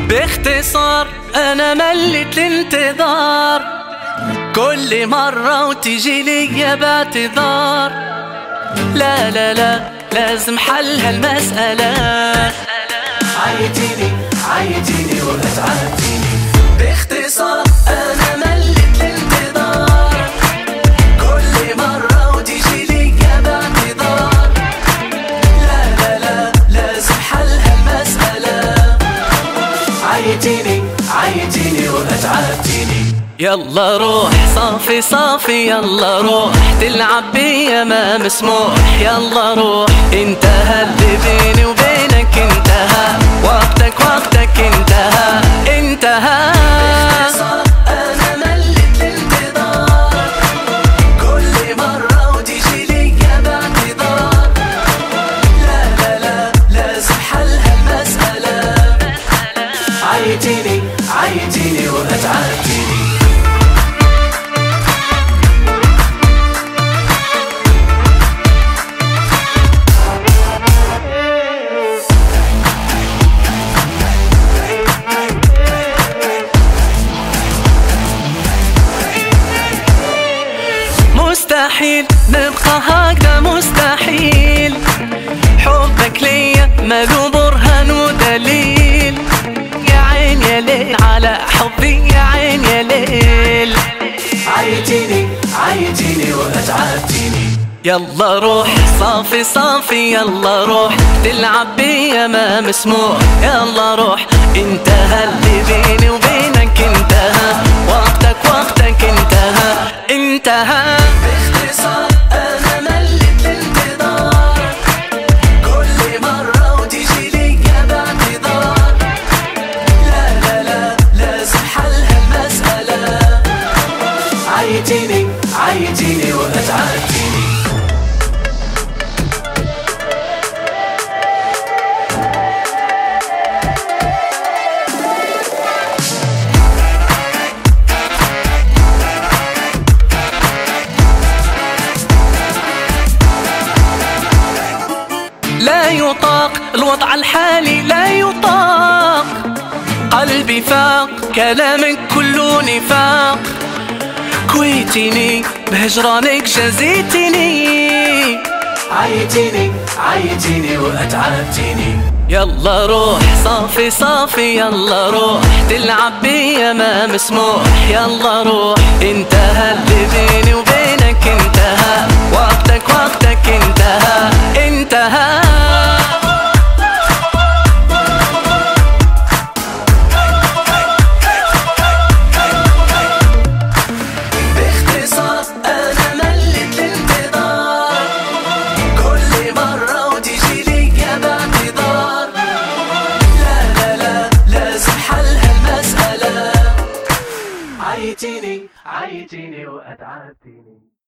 باختصار أنا مليت الانتظار، كل مرة وتجي لي باعتذار. لا لا لا لازم حل هالمسألة. عيتيني وأتعبتيني. باختصار أنا مليت الانتظار، كل مرة وتجي لي باعتذار. لا لا لا لازم حل هالمسألة. عيتيني وأتعبتيني. يلا روح صافي صافي، يلا روح تلعب بيا ما مسموح. يلا روح انتهى اللي بيني وبينك، انتهى وقتك انتهى انتهى. أنا مليت الانتظار، كل مرة وتجي لي باعتذار. لا لا لا لازم حل هالمسألة. عيتيني وأتعبتيني. مستحيل نبقى هكذا، مستحيل. حبك ليا مالو برهان ودليل. يا عين يا ليل على حبي، يا عين يا ليل. عيتيني وأتعبتيني. يلا روح صافي صافي، يلا روح تلعب بيا ما مسموح. يلا روح انتهى اللي بيني وبينك، انتهى وقتك انتهى انتهى. باختصار أنا مليت الانتظار، كل مرة وتجي لي باعتذار. لا لا لا لازم حل هالمسألة. عيتيني وأتعبتيني. لا يطاق الوضع الحالي، لا يطاق. قلبي فاق، كلامك كله نفاق. كويتيني بهجرانك جزيتيني. عيتيني وأتعبتيني. يلا روح صافي صافي، يلا روح تلعب بيا ما مسموح. يلا روح انتهى اللي بيني وبينك، انتهى وقتك انتهى انتهى. عيتيني وأتعبتيني.